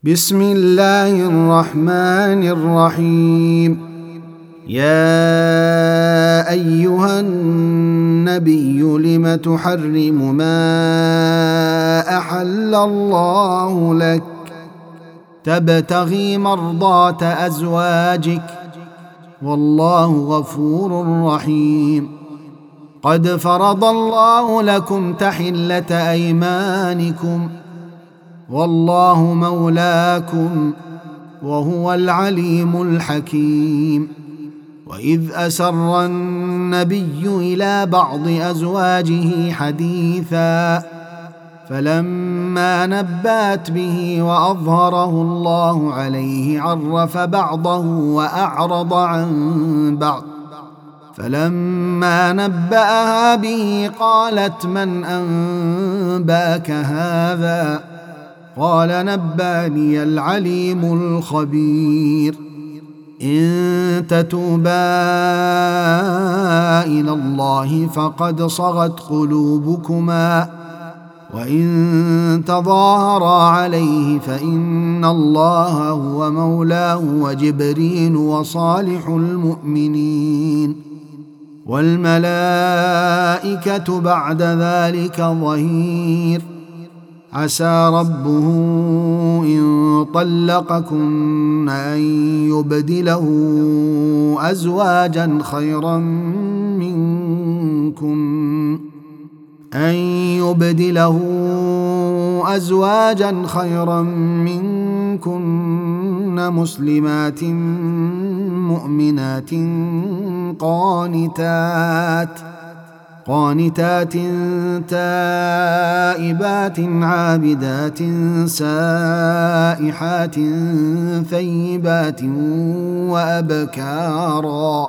بسم الله الرحمن الرحيم. يا أيها النبي لم تحرم ما أحل الله لك تبتغي مرضات أزواجك والله غفور رحيم. قد فرض الله لكم تحلة أيمانكم والله مولاكم وهو العليم الحكيم. وإذ أسر النبي إلى بعض أزواجه حديثا فلما نبأت به وأظهره الله عليه عرف بعضه وأعرض عن بعض، فلما نبأها به قالت من أنبأك هذا؟ قال نبأني العليم الخبير. إن تتوبا إلى الله فقد صغت قلوبكما وإن تظاهرا عليه فإن الله هو مولاه وجبريل وصالح المؤمنين والملائكة بعد ذلك ظهير. عسى ربه إن طلقكن أن يبدله أزواجا خيرا منكن مسلمات مؤمنات قانتات تائبات عابدات سائحات ثيبات وأبكارا.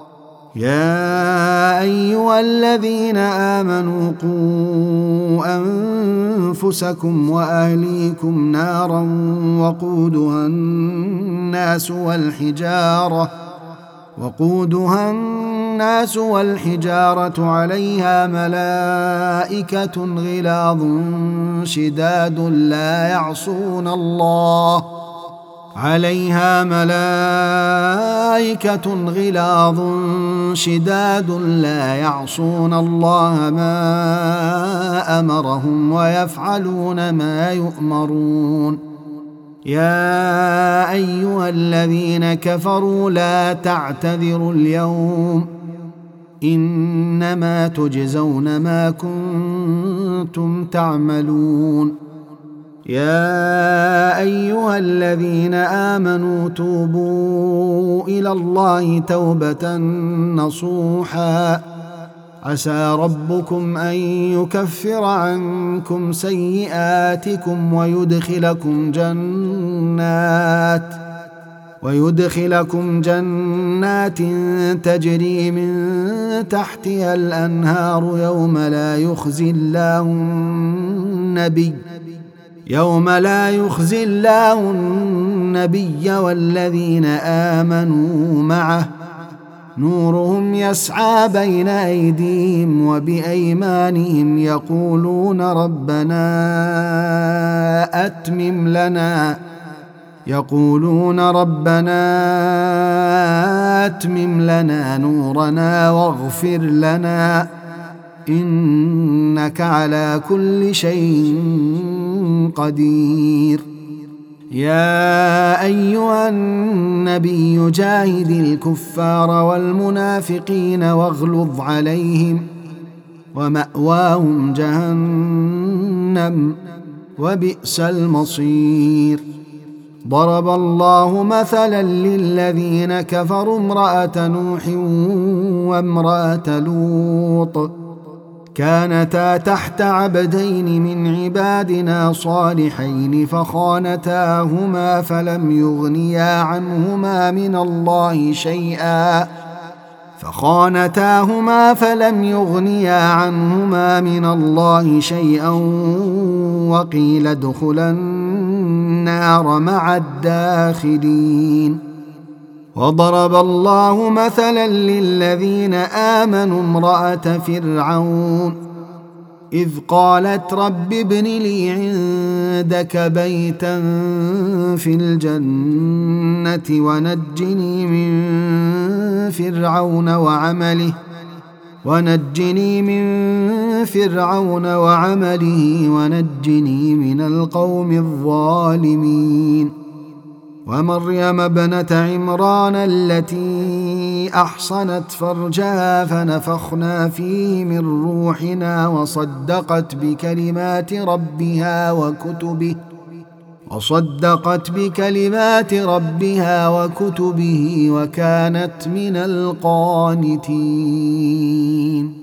يا أيها الذين آمنوا قوا أنفسكم وأهليكم نارا وقودها الناس والحجارة عليها ملائكة غلاظ شداد لا يعصون الله ما أمرهم ويفعلون ما يؤمرون. يا أيها الذين كفروا لا تعتذروا اليوم إنما تجزون ما كنتم تعملون. يا أيها الذين آمنوا توبوا إلى الله توبة نصوحا عسى ربكم أن يكفر عنكم سيئاتكم ويدخلكم جنات تجري من تحتها الأنهار يوم لا يخزي الله النبي والذين آمنوا معه نورهم يسعى بين أيديهم وبأيمانهم يقولون ربنا أتمم لنا نورنا واغفر لنا إنك على كل شيء قدير. يا أيها النبي جاهد الكفار والمنافقين واغلظ عليهم ومأواهم جهنم وبئس المصير. ضرب الله مثلا للذين كفروا امرأة نوح وامرأة لوط كانتا تحت عبدين من عبادنا صالحين فخانتاهما فلم يغنيا عنهما من الله شيئا وقيل ادخلا النار مع الداخلين. وضرب الله مثلا للذين آمنوا امرأة فرعون إذ قالت رب ابن لي عندك بيتا في الجنة ونجني من فرعون وعمله ونجني من القوم الظالمين. ومريم ابنة عمران التي أحصنت فرجها فنفخنا فيه من روحنا وصدقت بكلمات ربها وكتبه وكانت من القانتين.